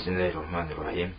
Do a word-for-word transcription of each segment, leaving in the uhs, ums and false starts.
Bismillahirrahmanirrahim.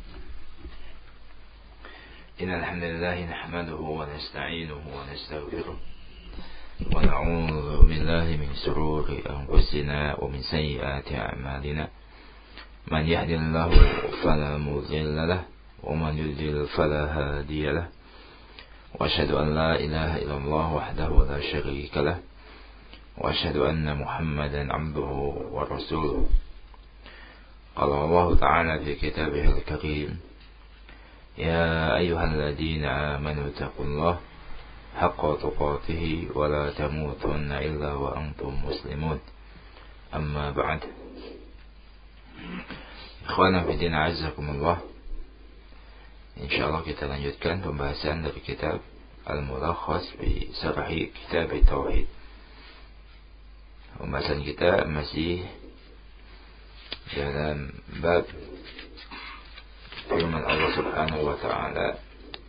Innal hamdalillah nahmaduhu wa nasta'inuhu wa nastaghfiruh wa na'udzu billahi min shururi anfusina wa min sayyiati a'malina. Man yahdihillahu fala mudilla lahu wa man yudlil fala hadiya lahu. Wa asyhadu an la ilaha illallah wahdahu la syarika lahu wa asyhadu anna Muhammadan 'abduhu wa rasuluh. Qala Allah Ta'ala fi kitabihil karim, ya ayyuhalladzina amanu taqullaha haqqa tuqatih wa la tamutunna illa wa antum muslimun. Amma ba'd. Ikhwana fi din, azzakumullah. Insyaallah kita lanjutkan pembahasan dari kitab Al-Mulakhas fi Syarhi Kitab Tauhid. Pembahasan kita masih dalam bab firman Allah Subhanahu wa ta'ala,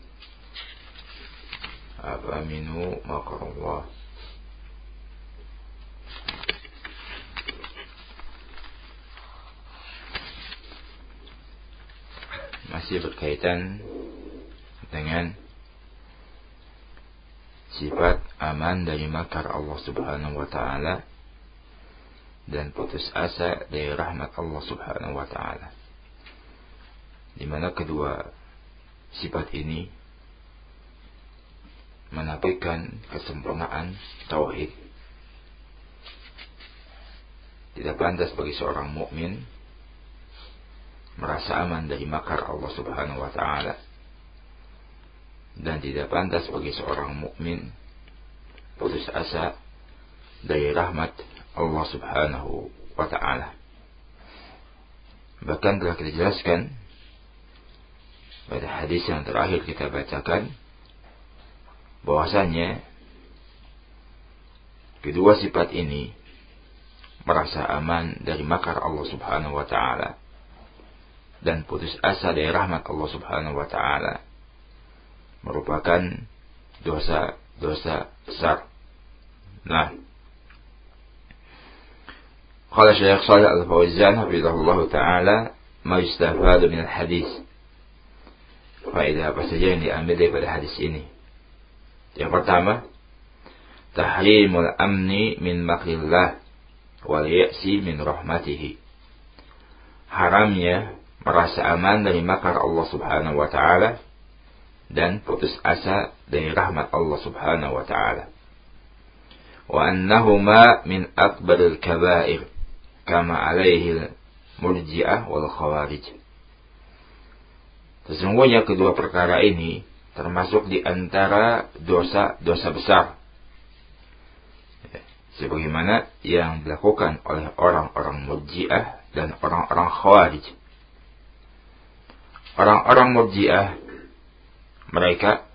afaminu makrallah. Masih berkaitan dengan sifat aman dari makar Allah Subhanahu wa ta'ala dan putus asa dari rahmat Allah Subhanahu wa ta'ala, di mana kedua sifat ini menafikan kesempurnaan tauhid. Tidak pantas bagi seorang mukmin merasa aman dari makar Allah Subhanahu wa ta'ala, dan tidak pantas bagi seorang mukmin putus asa dari rahmat Allah Subhanahu wa ta'ala. Bahkan telah kita jelaskan pada hadis yang terakhir kita bacakan bahwasanya kedua sifat ini merasa aman dari makar Allah Subhanahu wa ta'ala dan putus asa dari rahmat Allah Subhanahu wa ta'ala merupakan dosa-dosa besar. Nah, qala Syekh Shalih Al-Fauzan hafizahullah ta'ala, ma yustafadu min al-hadis. Faedah apa saja yang diambil daripada hadis ini? Yang pertama, tahrimul amni min makrillah wal ya'si min rahmatihi. Haramnya merasa aman dari makar Allah Subhanahu wa ta'ala dan putus asa dari rahmat Allah Subhanahu wa ta'ala. Wa annahuma min akbaril kabair kama alaihi murji'ah wal khawarij. Sesungguhnya kedua perkara ini termasuk di antara dosa-dosa besar, sebagaimana yang dilakukan oleh orang-orang murji'ah dan orang-orang khawarij. Orang-orang murji'ah, mereka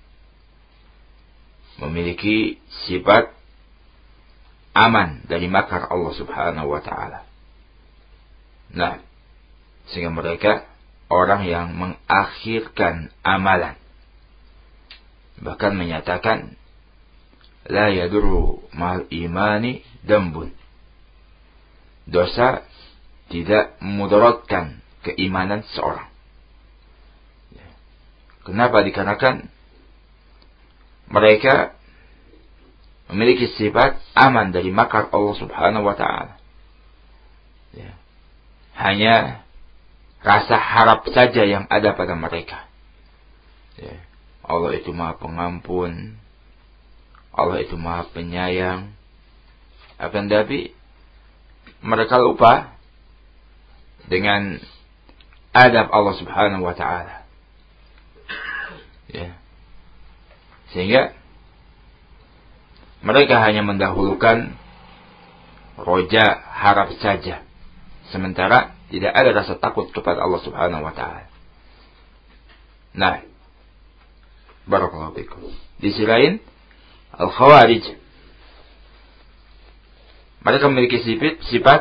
memiliki sifat aman dari makar Allah Subhanahu wa ta'ala. Nah, sehingga mereka orang yang mengakhirkan amalan, bahkan menyatakan la yadurru mal imani dambun. Dosa tidak memudaratkan keimanan seorang. Kenapa? Dikarenakan mereka memiliki sifat aman dari makar Allah Subhanahu wa ta'ala. Ya. Hanya rasa harap saja yang ada pada mereka. Ya. Allah itu Maha Pengampun, Allah itu Maha Penyayang. Akan tetapi mereka lupa dengan adab Allah Subhanahu wa ta'ala. Ya. Sehingga mereka hanya mendahulukan roja, harap saja, sementara tidak ada rasa takut kepada Allah Subhanahu wa ta'ala. Nah, barakallahu fikum. Di sisi lain, Al-Khawarij, mereka memiliki sifat sifat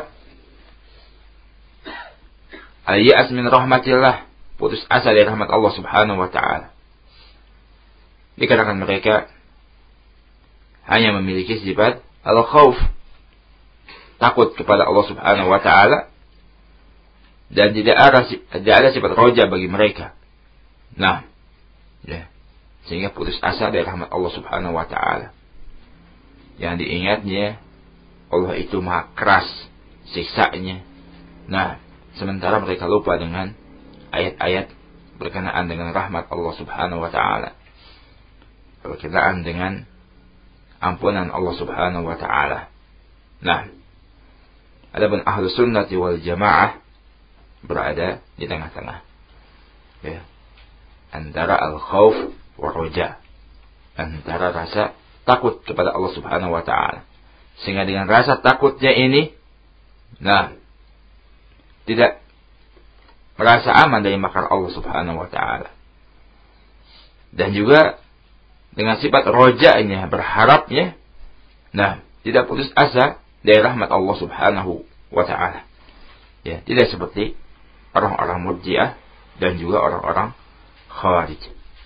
al-ya'as min rahmatillah, putus asa dari rahmat Allah Subhanahu wa ta'ala. Dikarenakan mereka hanya memiliki sifat al-khawf, takut kepada Allah Subhanahu wa ta'ala, dan tidak ada tidak ada sifat roja bagi mereka. Nah, ya, sehingga putus asa dari rahmat Allah Subhanahu wa taala. Yang diingatnya Allah itu maha keras siksanya. Nah, sementara mereka lupa dengan ayat-ayat berkenaan dengan rahmat Allah Subhanahu wa taala, berkenaan dengan ampunan Allah Subhanahu wa taala. Nah, adapun ahlu sunnati wal jamaah berada di tengah-tengah, ya, antara al-khauf wa roja, antara rasa takut kepada Allah Subhanahu wa taala. Sehingga dengan rasa takutnya ini, nah, tidak merasa aman dari makar Allah Subhanahu wa taala. Dan juga dengan sifat rojanya, berharapnya, nah, tidak putus asa dari rahmat Allah Subhanahu wa taala. Ya, tidak seperti orang-orang Murji'ah dan juga orang-orang Khawarij.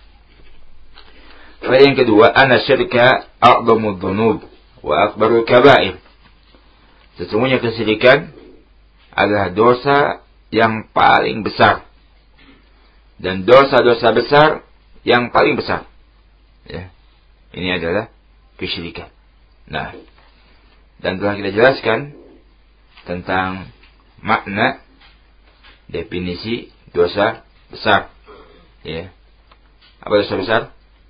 Faedah yang kedua, anna syirka a'dhamud dzunub wa akbarul kaba'ir. Sesungguhnya kesyirikan adalah dosa yang paling besar dan dosa-dosa besar yang paling besar. Ya. Ini adalah kesyirikan. Nah, dan telah kita jelaskan tentang makna definisi dosa besar. Ya. Apa dosa besar?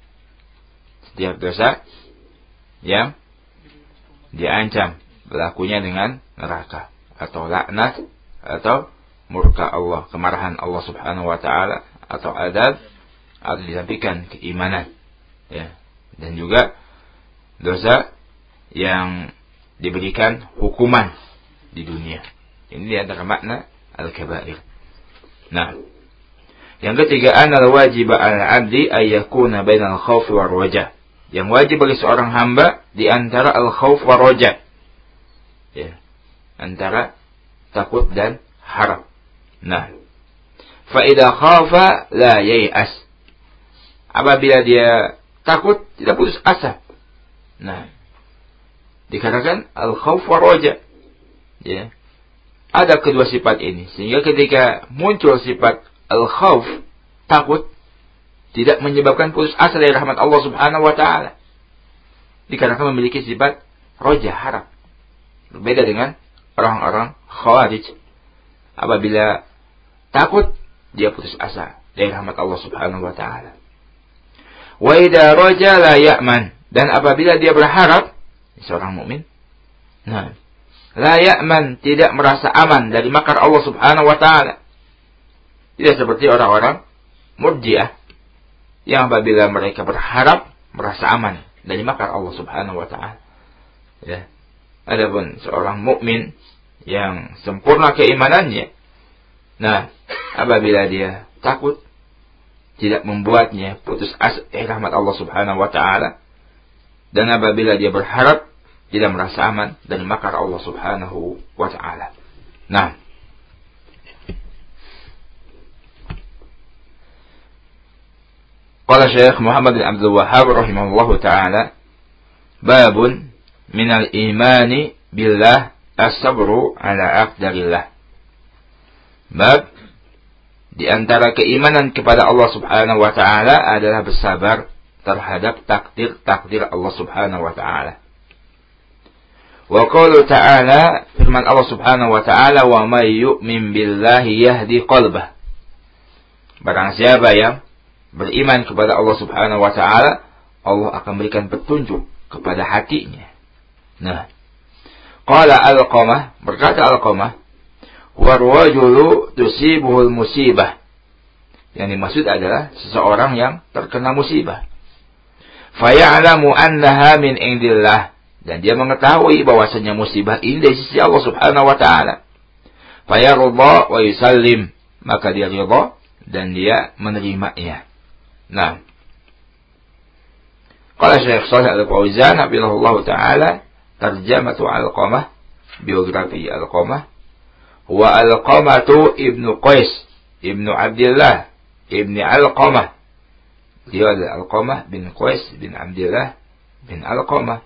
Setiap dosa yang diancam berlakunya dengan neraka atau laknat atau murka Allah, kemarahan Allah Subhanahu wa taala, atau adab, atau disampaikan keimanan. Ya. Dan juga dosa yang diberikan hukuman di dunia. Ini di antara makna al-kabair. Nah, yang ketiga, anal wajib al-'abdi ay yakuna bainal khauf war raja. Yang wajib bagi seorang hamba di antara al-khauf war raja. Ya. Antara takut dan harap. Nah, fa idza khafa la yai'as. Apabila dia takut, tidak putus asa. Nah, dikatakan al-khauf war raja. Ya. Ada kedua sifat ini, sehingga ketika muncul sifat al-khauf, takut, tidak menyebabkan putus asa dari rahmat Allah Subhanahu wa taala. Dikarenakan memiliki sifat roja, harap. Berbeda dengan orang-orang Khawarij. Apabila takut, dia putus asa dari rahmat Allah Subhanahu wa taala. Wa idza raja la ya'man, dan apabila dia berharap, seorang mukmin, nah, la ya'man, tidak merasa aman dari makar Allah Subhanahu wa taala. Tidak seperti orang-orang Murji'ah yang apabila mereka berharap merasa aman dari makar Allah Subhanahu wa taala. Ya. Adapun seorang mukmin yang sempurna keimanannya, nah, apabila dia takut, tidak membuatnya putus asa dari rahmat Allah Subhanahu wa taala, dan apabila dia berharap, tidak merasa aman dari makar Allah Subhanahu wa taala. Nah, qala Syekh Muhammad bin Abdul Wahhab rahimahullahu taala, babun minal imani billah as-sabru ala aqdarillah. Bab di antara keimanan kepada Allah Subhanahu wa taala adalah bersabar terhadap takdir-takdir Allah Subhanahu wa taala. Wa qaulu ta'ala, firman Allah Subhanahu wa taala, wa may yu'min billahi yahdi qalbah. Barang siapa yang beriman kepada Allah Subhanahu wa taala, Allah akan berikan petunjuk kepada hatinya. Nah, qala Alqamah, berkata Alqamah, warwajulu tusibuhul musibah. Yang dimaksud adalah seseorang yang terkena musibah. Faya'lamu annaha min indillah, dan dia mengetahui bahwasanya musibah ini dari sisi Allah Subhanahu wa taala. Fayarudha wa yusallim, maka dia ridha dan dia menerimanya. Nah, qala Syekh Shalih Al-Fauzan hafizahullah taala, tarjamatu Alqamah, biografi Alqamah, wa Alqamatu ibnu Qais ibnu Abdullah ibni Alqamah. Dia adalah Alqamah bin Qais bin Abdullah bin Alqamah.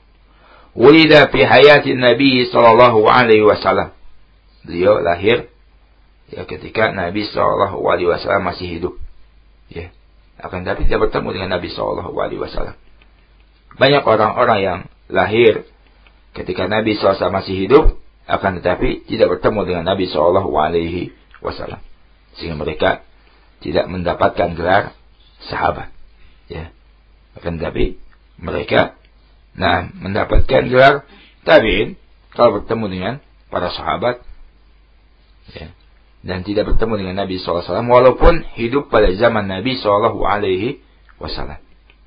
Wulida fi hayati Nabi sallallahu alaihi wasallam. Beliau lahir ya ketika Nabi Shallallahu Alaihi Wasallam masih hidup, ya, akan tapi tidak bertemu dengan Nabi Shallallahu Alaihi Wasallam. Banyak orang-orang yang lahir ketika Nabi Shallallahu Alaihi Wasallam masih hidup, akan tetapi tidak bertemu dengan Nabi Shallallahu Alaihi Wasallam, sehingga mereka tidak mendapatkan gelar sahabat, ya. Akan tetapi mereka, nah, mendapatkan gelar tabi'in kalau bertemu dengan para sahabat, ya, dan tidak bertemu dengan Nabi shallallahu alaihi wasallam walaupun hidup pada zaman Nabi shallallahu alaihi wasallam.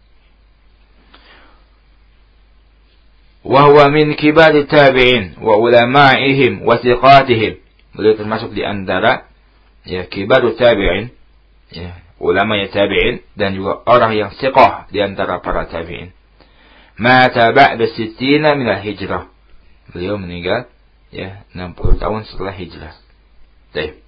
Wa huwa min kibar tabi'in wa ulama'ihim wa thiqatihim. Beliau termasuk di antara, ya, kibar tabi'in, ya, ulama ya tabi'in, dan juga orang yang thiqah di antara para tabi'in. Mata ba'da sittina min al-hijrah. Beliau meninggal, ya, enam puluh tahun setelah hijrah. Baik.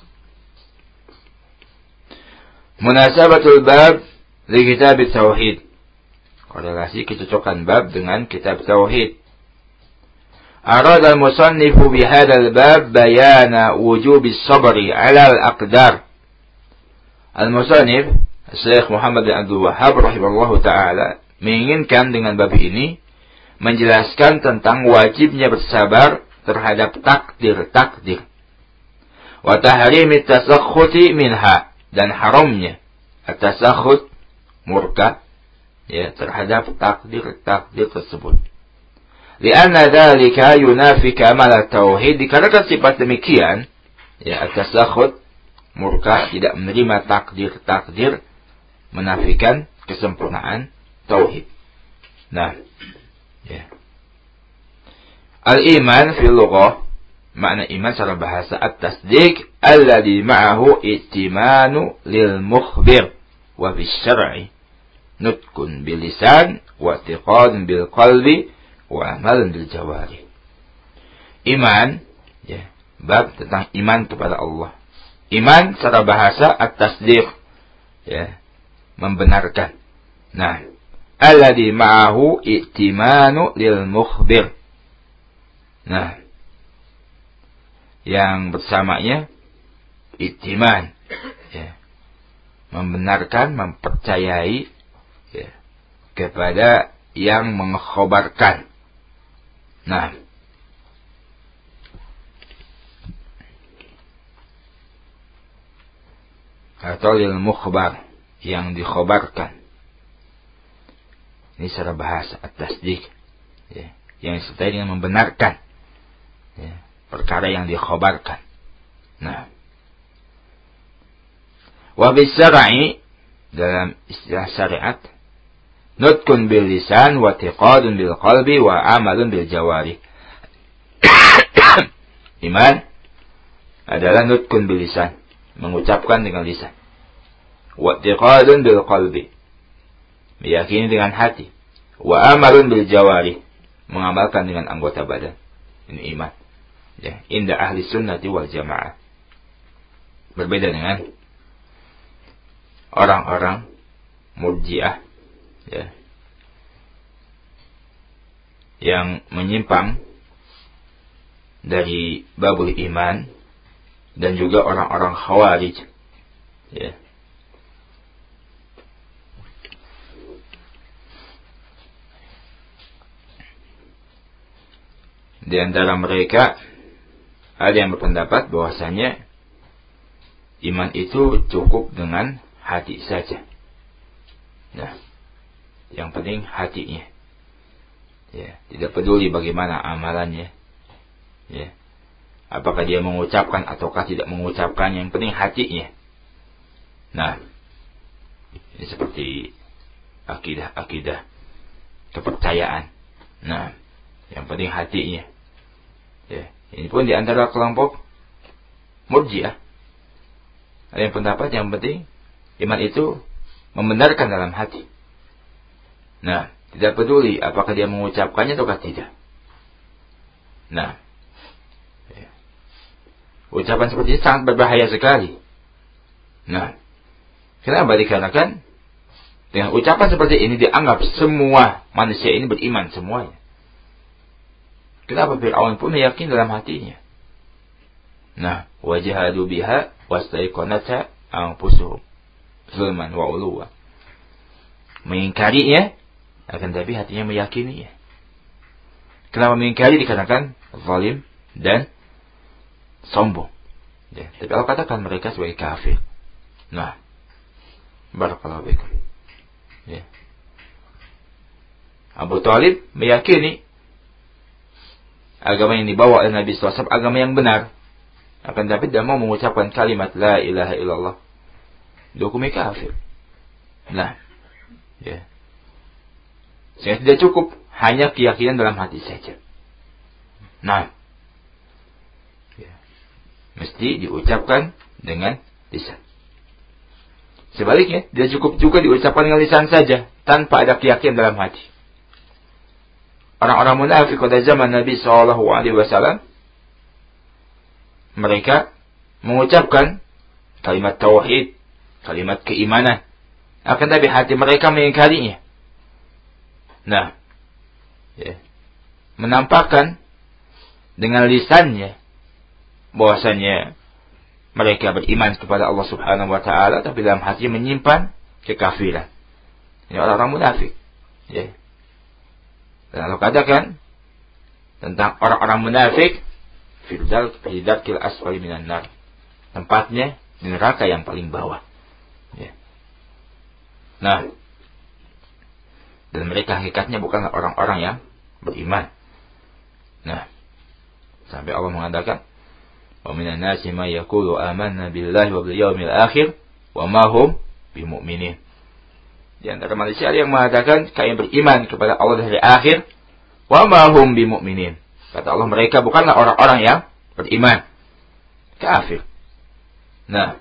Munasabatul bab li kitab tauhid. Korelasi kecocokan bab dengan kitab tauhid. Arada al-musannifu bi hadzal bab bayana wujubi sabri 'ala al-aqdar. Al-musannif Syekh Muhammad bin Abdul Wahhab rahimahullahu taala menginginkan dengan bab ini menjelaskan tentang wajibnya bersabar terhadap takdir-takdir. Wa tahrimi tasakhuti minha, dan haramnya at-tasakhut, murka, ya, terhadap takdir-takdir tersebut. Lianna dzalika yunafi kamal at-tauhid, dikarenakan sifat demikian, ya, at-tasakhut, murka, tidak menerima takdir-takdir, menafikan kesempurnaan tauhid. Nah, ya. Al-iman fil lughah, makna iman secara bahasa at-tasdiq alladhi ma'ahu ittimanu lil mukhbir, wa fi syar'i nutkun bil lisan wa i'tiqadun bil qalbi wa amalun bil jawari. Iman, ya, bab tentang iman kepada Allah. Iman secara bahasa at-tasdiq, ya, membenarkan. Nah, alladhi ma'ahu i'timanu lil mukhbir. Nah, yang bersamanya i'timan, ya, membenarkan, mempercayai, ya, kepada yang mengkhabarkan. Nah, atau lil mukhbar, yang dikhabarkan. Ini secara bahasa at-tasdiq, ya, yang disertai dengan membenarkan, ya, perkara yang dikhabarkan. Nah, wa bisyar'i, dalam istilah syariat, nutkun bil lisan wa i'tiqadun bil qalbi wa amalun bil jawari. Iman adalah nutkun bil lisan, mengucapkan dengan lisan. Wa i'tiqadun bil qalbi, meyakini dengan hati. Wa amalun bil jawari, mengamalkan dengan anggota badan. Ini iman, ya, inda ahli sunnati wal jamaah. Berbeda dengan orang-orang murji'ah, ya, yang menyimpang dari babul iman, dan juga orang-orang khawarij, ya. Di antara mereka ada yang berpendapat bahwasanya iman itu cukup dengan hati saja. Nah, yang penting hatinya, ya, tidak peduli bagaimana amalannya, ya, apakah dia mengucapkan ataukah tidak mengucapkan, yang penting hatinya. Nah, ini seperti akidah-akidah kepercayaan. Nah, yang penting hatinya, ya. Ini pun di antara kelompok murji'ah. Ada yang pendapat yang penting iman itu membenarkan dalam hati. Nah, tidak peduli apakah dia mengucapkannya atau tidak. Nah, ya, ucapan seperti ini sangat berbahaya sekali. Nah, kenapa? Dikarenakan dengan ucapan seperti ini dianggap semua manusia ini beriman semuanya. Kenapa? Fir'aun pun yakin dalam hatinya. Nah, wajahadu biha wastaiqanatha anfusuhum zulman wa uluwa. Mengingkarinya, akan tapi hatinya meyakininya. Kenapa mengingkari? Dikatakan zalim dan sombong. Ya, tapi Allah katakan mereka sebagai kafir. Nah, barakallahu fikum. Ya. Abu Thalib meyakini agama yang dibawa oleh Nabi sallallahu alaihi wasallam agama yang benar. Akan tapi tidak mau mengucapkan kalimat la ilaha illallah. Dihukumi kafir. Nah, ya. Sehingga tidak cukup hanya keyakinan dalam hati saja. Nah, ya. Mesti diucapkan dengan lisan. Sebaliknya, tidak cukup juga diucapkan dengan lisan saja tanpa ada keyakinan dalam hati. Orang-orang munafik pada zaman Nabi sallallahu alaihi wasallam, mereka mengucapkan kalimat tauhid, kalimat keimanan, akan tapi hati mereka mengingkarinya. Nah, ya, menampakkan dengan lisannya bahwasanya mereka beriman kepada Allah Subhanahu wa taala, tapi dalam hati menyimpan kekafiran. Ini orang-orang munafik. Ya. Dan Allah katakan tentang orang-orang munafik, fi darkil asfali minan nar. Tempatnya di neraka yang paling bawah. Ya. Nah, dan mereka hakikatnya bukanlah orang-orang yang beriman. Nah, sampai Allah mengatakan, wa minan nasi may yaqulu amanna billahi wa bil yaumil akhir wa ma hum bimumin. Di antara manusia ada yang mengatakan kami beriman kepada Allah dari akhir, wa ma hum bimumin. Kata Allah, mereka bukanlah orang-orang yang beriman, kafir. Nah,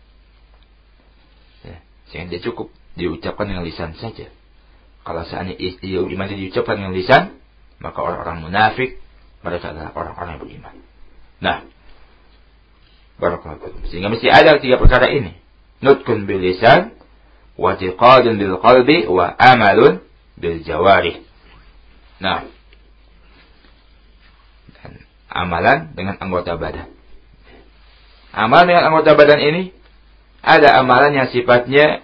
ya, sehingga dia cukup diucapkan dengan lisan saja. Kalau seandainya iman diucapkan dengan lisan, maka orang-orang munafik mereka adalah orang-orang yang beriman. Nah, barakallahu. Sehingga mesti ada tiga perkara ini. Nutkun bil lisan, wa i'tiqadun bil qalbi, wa amalun bil jawarih. Nah, dan amalan dengan anggota badan. Amalan dengan anggota badan ini ada amalan yang sifatnya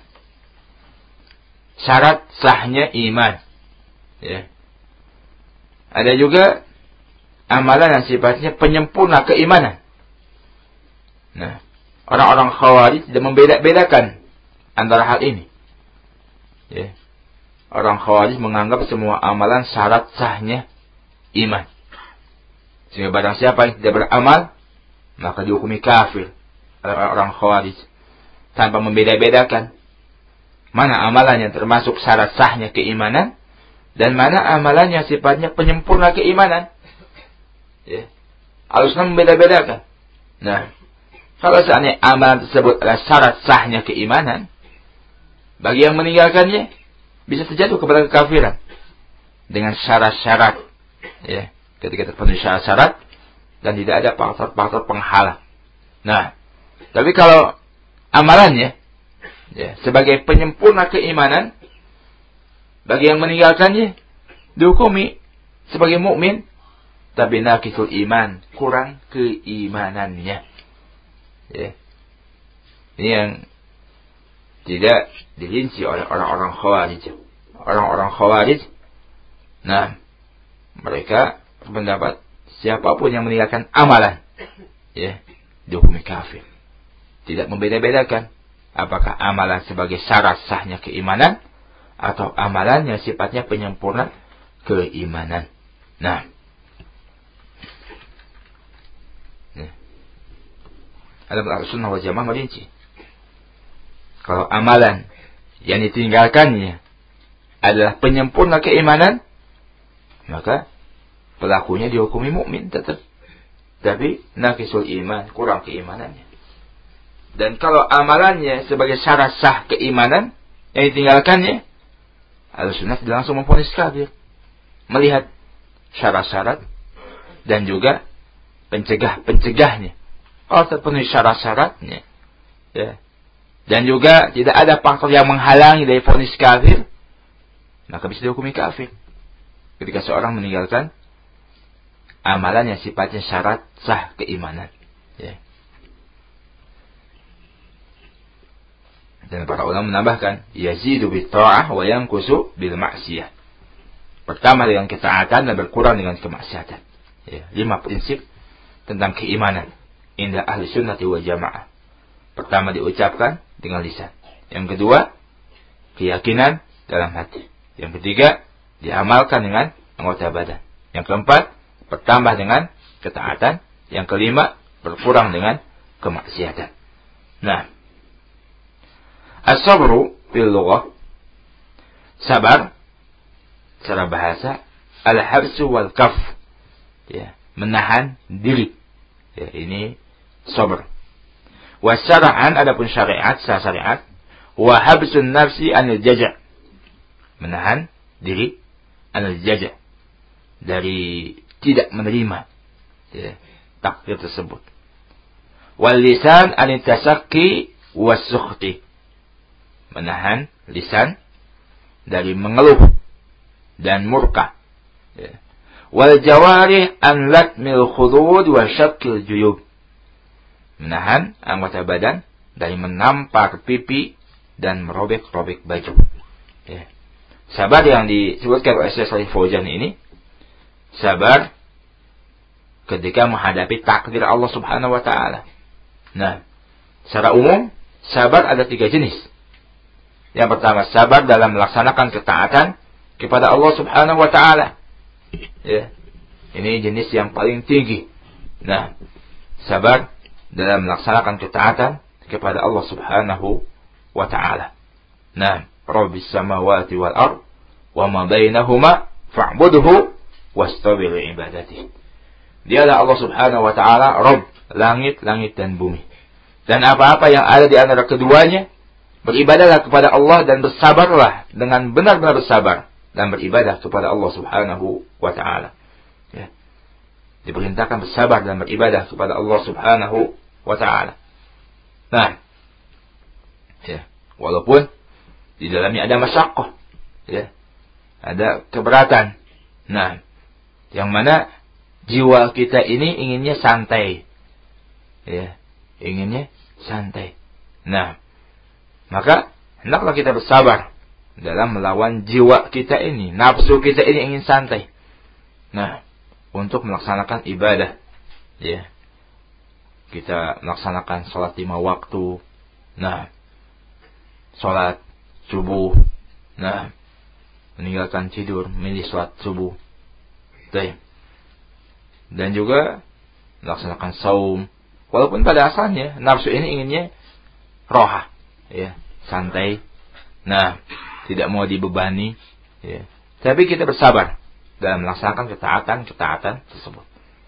syarat sahnya iman. Ya. Ada juga amalan yang sifatnya penyempurna keimanan. Nah, orang-orang Khawarij tidak membeda-bedakan antara hal ini. Ya. Orang Khawarij menganggap semua amalan syarat sahnya iman. Sehingga barang siapa yang tidak beramal, maka dihukumi kafir oleh orang Khawarij. Tanpa membeda-bedakan mana amalan yang termasuk syarat sahnya keimanan dan mana amalan yang sifatnya penyempurna keimanan. Ya. Al-Sunnah membeda-bedakan. Nah, kalau seandainya amalan tersebut adalah syarat sahnya keimanan, bagi yang meninggalkannya bisa terjatuh kepada kekafiran dengan syarat-syarat. Ya, ketika terpenuhi syarat-syarat dan tidak ada faktor-faktor penghalang. Nah, tapi kalau amalannya ya, sebagai penyempurna keimanan, bagi yang meninggalkannya dihukumi sebagai mukmin, tapi naqisul iman, kurang keimanannya. Ya. Ini yang tidak dirinci oleh orang-orang Khawarij. Orang-orang Khawarij, nah, mereka berpendapat siapapun yang meninggalkan amalan, ya, dihukumi kafir. Tidak membeda-bedakan apakah amalan sebagai syarat sahnya keimanan atau amalan yang sifatnya penyempurna keimanan. Nah, ada Al-Sunnah wal Jamaah merinci. Kalau amalan yang ditinggalkannya adalah penyempurna keimanan, maka pelakunya dihukumi mukmin tetap. Tapi naqisul iman, kurang keimanannya. Dan kalau amalannya sebagai syarat sah keimanan yang ditinggalkannya, Al-Sunnah tidak langsung memvonis kafir. Melihat syarat-syarat dan juga pencegah-pencegahnya. Kalau terpenuhi syarat-syaratnya, ya, dan juga tidak ada faktor yang menghalangi dari vonis kafir, maka bisa dihukumi kafir. Ketika seorang meninggalkan amalan yang sifatnya syarat sah keimanan. Ya. Dan para ulama menambahkan, yazidu bit ta'ah wa yanqusu bil ma'siyah. Pertama dengan ketaatan dan berkurang dengan kemaksiatan. Ya, lima prinsip tentang keimanan indah ahli sunnati wal jamaah. Pertama diucapkan dengan lisan. Yang kedua, keyakinan dalam hati. Yang ketiga, diamalkan dengan anggota badan. Yang keempat, bertambah dengan ketaatan. Yang kelima, berkurang dengan kemaksiatan. Nah, as-sabru fil lughah, sabar secara bahasa, al-habsu wal kaf, ya, menahan diri. Ya, ini sabar. Wa syar'an, adapun syariat, secara syariat, wa habsun nafsi anil jaza', menahan diri anil jaza', dari tidak menerima, ya, takdir tersebut. Wal lisan anil tasakki was sukhti, menahan lisan dari mengeluh dan murka. Ya. Wal jawarih an latmil khudud wa syakkil juyub, menahan anggota badan dari menampar pipi dan merobek-robek baju. Ya. Sabar yang disebutkan oleh Syekh Shalih Fauzan ini, sabar ketika menghadapi takdir Allah Subhanahu wa taala. Nah, secara umum sabar ada tiga jenis. Yang pertama, sabar dalam melaksanakan ketaatan kepada Allah Subhanahu wa taala. Ya. Ini jenis yang paling tinggi. Nah, sabar dalam melaksanakan ketaatan kepada Allah Subhanahu wa taala. Nah, Rabbis samawati wal ard wa ma bainahuma fa'budhu wastabir li ibadatihi. Dia adalah Allah Subhanahu wa taala, Rabb langit, langit dan bumi. Dan apa-apa yang ada di antara keduanya, beribadahlah kepada Allah dan bersabarlah dengan benar-benar bersabar dan beribadah kepada Allah Subhanahu wa taala. Ya. Diperintahkan bersabar dan beribadah kepada Allah Subhanahu wa taala. Nah, ya, walaupun di dalamnya ada masyaqqah, ya, ada keberatan. Nah, yang mana jiwa kita ini inginnya santai, ya, inginnya santai. Nah, maka hendaklah kita bersabar dalam melawan jiwa kita ini, nafsu kita ini ingin santai. Nah, untuk melaksanakan ibadah, ya, kita melaksanakan sholat lima waktu. Nah, sholat subuh. Nah, meninggalkan tidur, milih sholat subuh. Dan juga melaksanakan saum. Walaupun pada asalnya nafsu ini inginnya roha, ya, santai. Nah, tidak mau dibebani, ya. Tapi kita bersabar dalam melaksanakan ketaatan-ketaatan tersebut.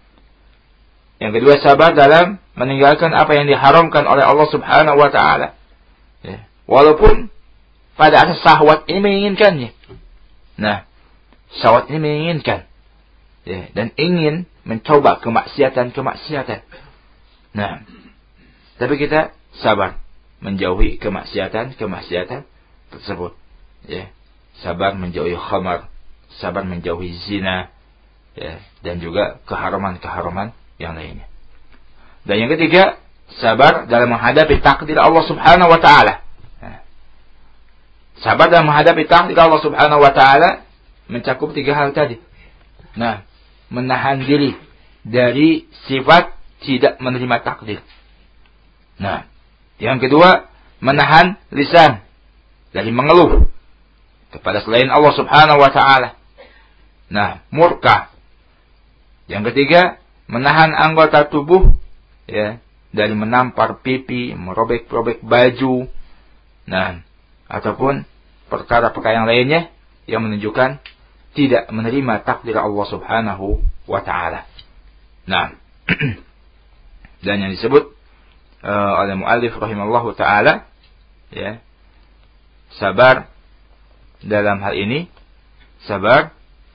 Yang kedua, sabar dalam meninggalkan apa yang diharamkan oleh Allah Subhanahu wa taala. Ya. Walaupun pada asas syahwat ini menginginkannya. Nah, syahwat ini menginginkan, ya, dan ingin mencoba kemaksiatan-kemaksiatan. Nah, tapi kita sabar menjauhi kemaksiatan-kemaksiatan tersebut. Ya, sabar menjauhi khamar, sabar menjauhi zina, ya, dan juga keharaman-keharaman yang lainnya. Dan yang ketiga, sabar dalam menghadapi takdir Allah Subhanahu wa taala. Nah, sabar dalam menghadapi takdir Allah Subhanahu wa taala mencakup tiga hal tadi. Nah, menahan diri dari sifat tidak menerima takdir. Nah, yang kedua, menahan lisan dari mengeluh kepada selain Allah Subhanahu wa taala. Nah, murka. Yang ketiga, menahan anggota tubuh, ya, dari menampar pipi, merobek-robek baju. Nah, ataupun perkara-perkara yang lainnya yang menunjukkan tidak menerima takdir Allah Subhanahu wa taala. Nah, dan yang disebut uh, oleh muallif rahimallahu taala, ya, sabar dalam hal ini, sabar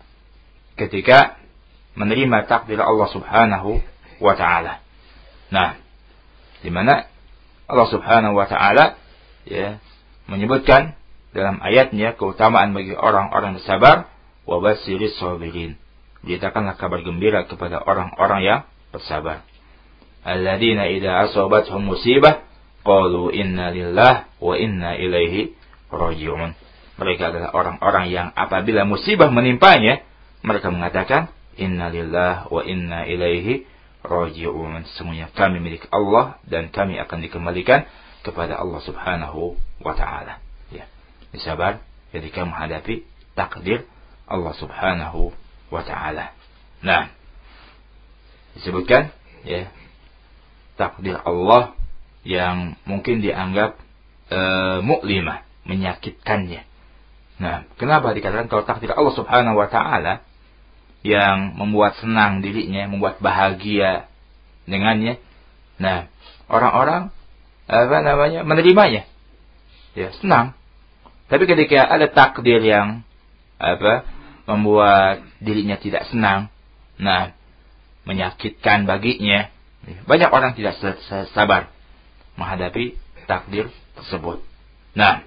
ketika menerima takdir Allah Subhanahu wa taala. Nah, di mana Allah Subhanahu wa taala, ya, menyebutkan dalam ayatnya keutamaan bagi orang-orang bersabar, wa basyiris sabirin. Beritakanlah kabar gembira kepada orang-orang yang bersabar. alladzina idza asabathum musibah qalu inna lillahi wa inna ilaihi raji'un. Mereka adalah orang-orang yang apabila musibah menimpanya, mereka mengatakan inna lillahi wa inna ilaihi raji'un. Semuanya kami milik Allah dan kami akan dikembalikan kepada Allah Subhanahu wa taala. Ya. Disabar ketika menghadapi takdir Allah Subhanahu wa taala. Nah, disebutkan ya takdir Allah yang mungkin dianggap e, mu'limah, menyakitkannya. Nah, kenapa dikatakan kalau takdir Allah Subhanahu wa taala yang membuat senang dirinya, membuat bahagia dengannya. Nah, orang-orang apa namanya? Menerimanya. Ya, senang. Tapi ketika ada takdir yang apa? Membuat dirinya tidak senang, nah, menyakitkan baginya, banyak orang tidak sabar menghadapi takdir tersebut. Nah,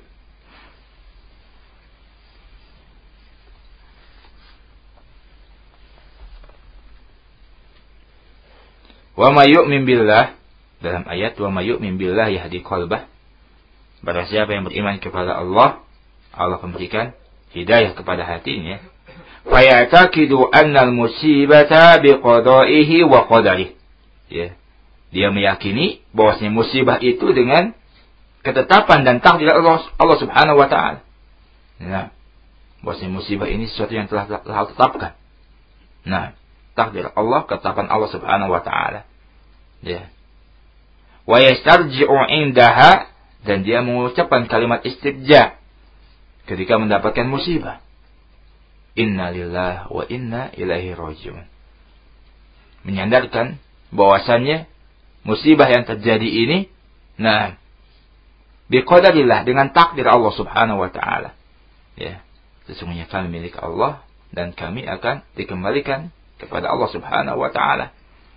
wa may yu'min billah, dalam ayat wa may yu'min billah yahdi qalbah, barang siapa yang beriman kepada Allah, Allah memberikan hidayah kepada hatinya. Fayataqidu annal musibata biqada'ihi wa qadarihi. Ya. Dia meyakini bahwasanya musibah itu dengan ketetapan dan takdir Allah, Allah Subhanahu wa taala. Nah, bahwasanya musibah ini sesuatu yang telah Allah tetapkan. Nah, takdir Allah, ketetapan Allah Subhanahu wa taala. Ya. Wa yastarji'u indaha, dan dia mengucapkan kalimat istirja ketika mendapatkan musibah. Inna lillahi wa inna ilaihi raji'un. Menyandarkan bahwasannya musibah yang terjadi ini, nah, biqadarillah, dengan takdir Allah Subhanahu wa taala. Ya, sesungguhnya kami milik Allah dan kami akan dikembalikan kepada Allah Subhanahu wa taala.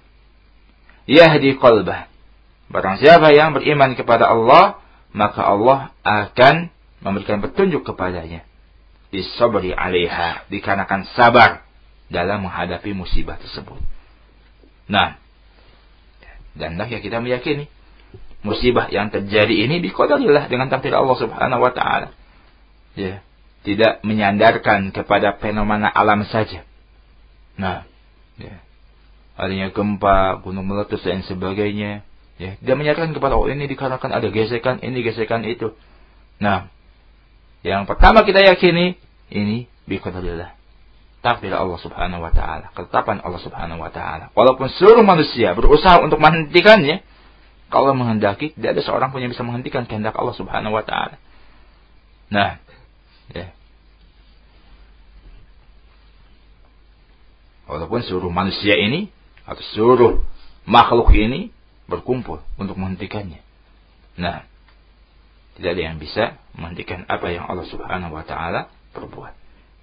Yahdi qalbah. Barang siapa yang beriman kepada Allah, maka Allah akan memberikan petunjuk kepadanya. Bisabri alaiha, dikarenakan sabar dalam menghadapi musibah tersebut. Nah, dan hendaknya kita meyakini musibah yang terjadi ini biqadarillah, dengan takdir Allah Subhanahu wa taala. Ya, tidak menyandarkan kepada fenomena alam saja. Nah, ya, adanya gempa, gunung meletus dan sebagainya, ya, dia menyandarkan kepada oh ini dikarenakan ada gesekan ini, gesekan itu. Nah, yang pertama kita yakini ini biqadarillah, takdir Allah Subhanahu wa taala, ketetapan Allah Subhanahu wa taala. Walaupun seluruh manusia berusaha untuk menghentikannya, kalau menghendaki tidak ada seorang pun yang bisa menghentikan kehendak Allah Subhanahu wa taala. Nah, ya. Walaupun seluruh manusia ini atau seluruh makhluk ini berkumpul untuk menghentikannya. Nah, tidak ada yang bisa menghentikan apa yang Allah Subhanahu wa taala perbuat.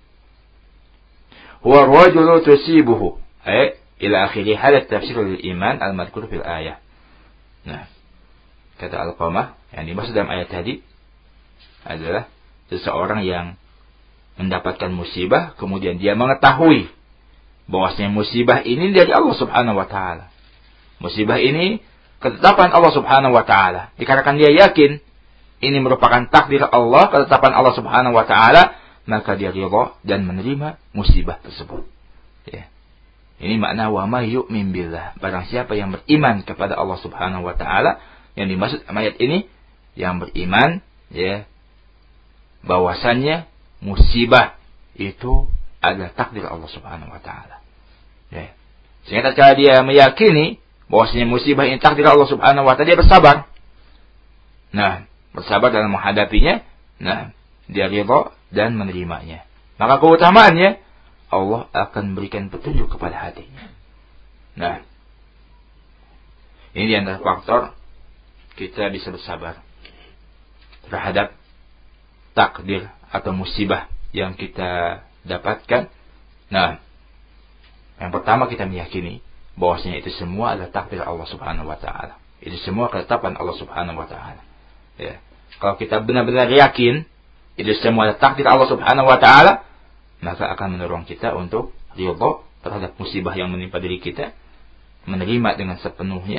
Huwa rajulu tusibuhu, ay ila akhiri hada tafsir lil iman al-madhkur fil ayah. Nah, kata Al-Qamah yang dimaksud dalam ayat tadi adalah seseorang yang mendapatkan musibah kemudian dia mengetahui bahwasanya musibah ini dari Allah Subhanahu wa taala. Musibah ini ketetapan Allah Subhanahu wa taala. Dikarenakan dia yakin ini merupakan takdir Allah, ketetapan Allah Subhanahu wa taala, maka dia ridha dan menerima musibah tersebut. Ya. Ini makna wa may yu'min billah. Barang siapa yang beriman kepada Allah Subhanahu wa taala, yang dimaksud ayat ini yang beriman, ya, bahwasannya musibah itu adalah takdir Allah Subhanahu wa taala. Ya. Sehingga tatkala dia meyakini bahwasanya musibah ini takdir Allah Subhanahu wa taala, dia bersabar. Nah, bersabar dalam menghadapinya. Nah, dia ridha dan menerimanya. Maka keutamaannya Allah akan berikan petunjuk kepada hatinya. Nah, ini di antara faktor kita bisa bersabar terhadap takdir atau musibah yang kita dapatkan. Nah, yang pertama kita meyakini bahwasanya itu semua adalah takdir Allah Subhanahu wa taala. Itu semua ketetapan Allah Subhanahu wa taala. Ya. Kalau kita benar-benar yakin itu semua adalah takdir Allah Subhanahu wa taala, maka akan mendorong kita untuk ridha terhadap musibah yang menimpa diri kita, menerima dengan sepenuhnya,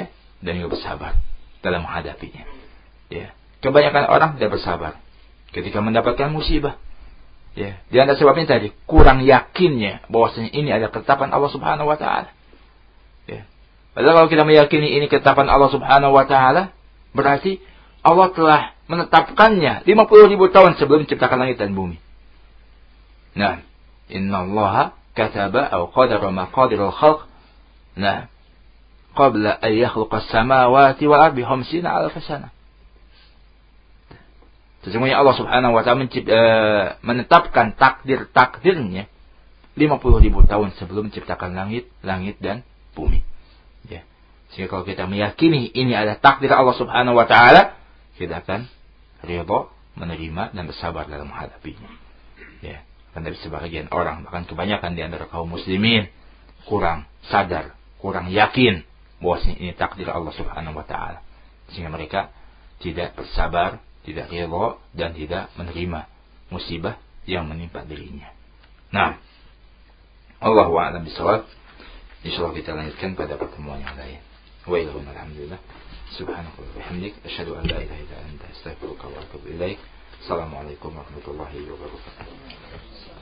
dan juga bersabar dalam menghadapinya. Ya, kebanyakan orang tidak bersabar ketika mendapatkan musibah. Ya, di antara sebabnya tadi kurang yakinnya bahwasanya ini adalah ketetapan Allah Subhanahu wa taala. Ya. Padahal kalau kita meyakini ini ketetapan Allah Subhanahu wa taala, berarti Allah telah menetapkannya lima puluh ribu tahun sebelum menciptakan langit dan bumi. Nah, innallaha kataba atau qadara maqadirul khalq. Nah, qabla an yakhluqa as-samawati wal ardi khamsina alf sana. Sesungguhnya Allah Subhanahu wa taala uh, menetapkan takdir-takdirnya lima puluh ribu tahun sebelum menciptakan langit, langit dan bumi. Ya. Sehingga kalau kita meyakini ini adalah takdir Allah Subhanahu wa taala, kita akan ridha, menerima dan bersabar dalam menghadapinya. Ya. Karena sebagian orang, bahkan kebanyakan di antara kaum muslimin kurang sadar, kurang yakin bahwasanya ini takdir Allah Subhanahu wa taala. Sehingga mereka tidak bersabar, tidak ridha dan tidak menerima musibah yang menimpa dirinya. Nah, Allahu a'lam bishawab. Insyaallah kita lanjutkan pada pertemuan yang lain. Wa ilahuna alhamdulillah. Subhanaka wa bihamdik asyhadu an la ilaha illa anta astaghfiruka wa atubu ilaik. Assalamualaikum warahmatullahi wabarakatuh.